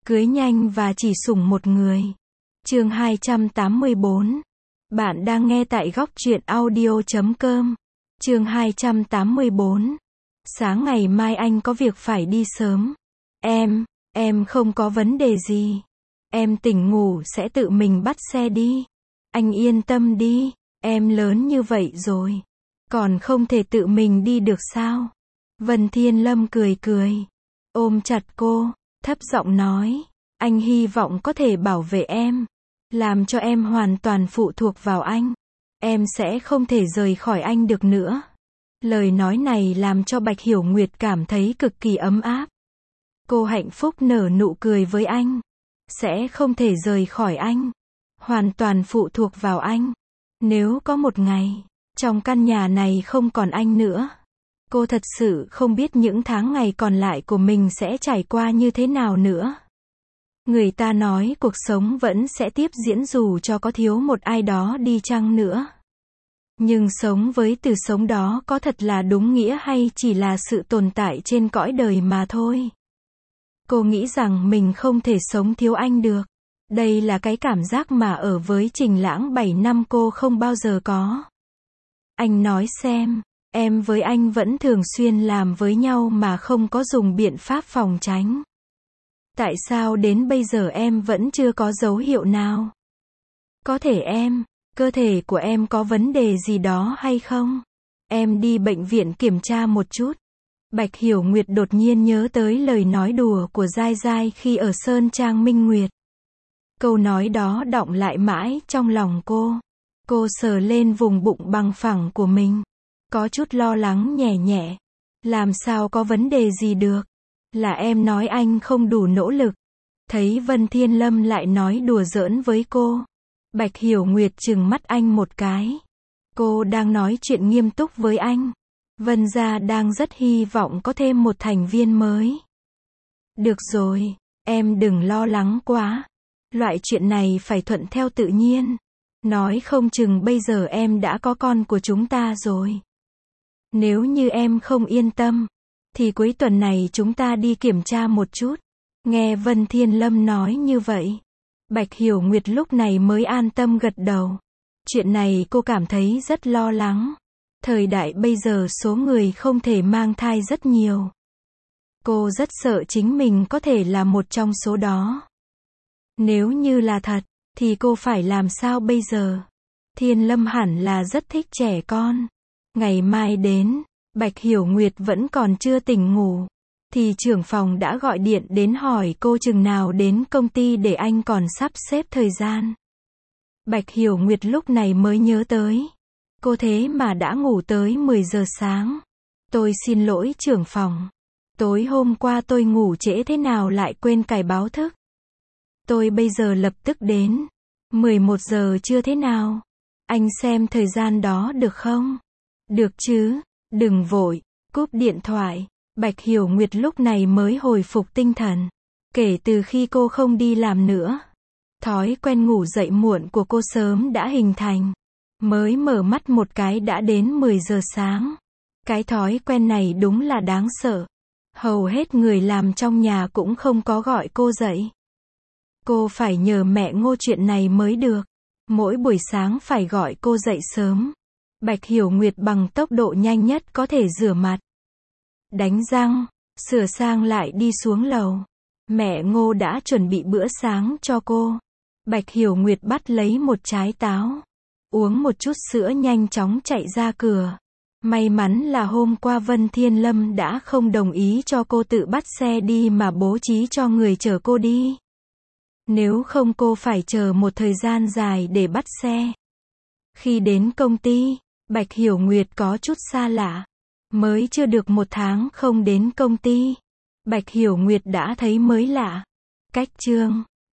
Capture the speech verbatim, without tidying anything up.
Cưới nhanh và chỉ sủng một người. Chương hai trăm tám mươi bốn. Bạn đang nghe tại góc truyện audio chấm com. Chương hai trăm tám mươi bốn. Sáng ngày mai anh có việc phải đi sớm. Em, em không có vấn đề gì. Em tỉnh ngủ sẽ tự mình bắt xe đi. Anh yên tâm đi, em lớn như vậy rồi. Còn không thể tự mình đi được sao? Vân Thiên Lâm cười cười, ôm chặt cô, thấp giọng nói, anh hy vọng có thể bảo vệ em, làm cho em hoàn toàn phụ thuộc vào anh. Em sẽ không thể rời khỏi anh được nữa. Lời nói này làm cho Bạch Hiểu Nguyệt cảm thấy cực kỳ ấm áp. Cô hạnh phúc nở nụ cười với anh. Sẽ không thể rời khỏi anh. Hoàn toàn phụ thuộc vào anh. Nếu có một ngày, trong căn nhà này không còn anh nữa, cô thật sự không biết những tháng ngày còn lại của mình sẽ trải qua như thế nào nữa. Người ta nói cuộc sống vẫn sẽ tiếp diễn dù cho có thiếu một ai đó đi chăng nữa. Nhưng sống với từ sống đó có thật là đúng nghĩa hay chỉ là sự tồn tại trên cõi đời mà thôi. Cô nghĩ rằng mình không thể sống thiếu anh được. Đây là cái cảm giác mà ở với Trình Lãng bảy năm cô không bao giờ có. Anh nói xem, em với anh vẫn thường xuyên làm với nhau mà không có dùng biện pháp phòng tránh. Tại sao đến bây giờ em vẫn chưa có dấu hiệu nào? Có thể em, cơ thể của em có vấn đề gì đó hay không? Em đi bệnh viện kiểm tra một chút. Bạch Hiểu Nguyệt đột nhiên nhớ tới lời nói đùa của Giai Giai khi ở Sơn Trang Minh Nguyệt. Câu nói đó đọng lại mãi trong lòng cô. Cô sờ lên vùng bụng bằng phẳng của mình. Có chút lo lắng nhẹ nhẹ. Làm sao có vấn đề gì được? Là em nói anh không đủ nỗ lực. Thấy Vân Thiên Lâm lại nói đùa giỡn với cô. Bạch Hiểu Nguyệt trừng mắt anh một cái. Cô đang nói chuyện nghiêm túc với anh. Vân gia đang rất hy vọng có thêm một thành viên mới. Được rồi, em đừng lo lắng quá. Loại chuyện này phải thuận theo tự nhiên. Nói không chừng bây giờ em đã có con của chúng ta rồi. Nếu như em không yên tâm, thì cuối tuần này chúng ta đi kiểm tra một chút. Nghe Vân Thiên Lâm nói như vậy, Bạch Hiểu Nguyệt lúc này mới an tâm gật đầu. Chuyện này cô cảm thấy rất lo lắng. Thời đại bây giờ số người không thể mang thai rất nhiều. Cô rất sợ chính mình có thể là một trong số đó. Nếu như là thật, thì cô phải làm sao bây giờ? Thiên Lâm hẳn là rất thích trẻ con. Ngày mai đến, Bạch Hiểu Nguyệt vẫn còn chưa tỉnh ngủ, thì trưởng phòng đã gọi điện đến hỏi cô chừng nào đến công ty để anh còn sắp xếp thời gian. Bạch Hiểu Nguyệt lúc này mới nhớ tới. Cô thế mà đã ngủ tới mười giờ sáng. Tôi xin lỗi trưởng phòng. Tối hôm qua tôi ngủ trễ thế nào lại quên cài báo thức. Tôi bây giờ lập tức đến. mười một giờ chưa thế nào? Anh xem thời gian đó được không? Được chứ, đừng vội. Cúp điện thoại. Bạch Hiểu Nguyệt lúc này mới hồi phục tinh thần. Kể từ khi cô không đi làm nữa, thói quen ngủ dậy muộn của cô sớm đã hình thành. Mới mở mắt một cái đã đến mười giờ sáng. Cái thói quen này đúng là đáng sợ. Hầu hết người làm trong nhà cũng không có gọi cô dậy. Cô phải nhờ mẹ Ngô chuyện này mới được. Mỗi buổi sáng phải gọi cô dậy sớm. Bạch Hiểu Nguyệt bằng tốc độ nhanh nhất có thể rửa mặt, đánh răng, sửa sang lại đi xuống lầu. Mẹ Ngô đã chuẩn bị bữa sáng cho cô. Bạch Hiểu Nguyệt bắt lấy một trái táo, uống một chút sữa nhanh chóng chạy ra cửa. May mắn là hôm qua Vân Thiên Lâm đã không đồng ý cho cô tự bắt xe đi mà bố trí cho người chở cô đi. Nếu không cô phải chờ một thời gian dài để bắt xe. Khi đến công ty, Bạch Hiểu Nguyệt có chút xa lạ. Mới chưa được một tháng không đến công ty, Bạch Hiểu Nguyệt đã thấy mới lạ. Cách chương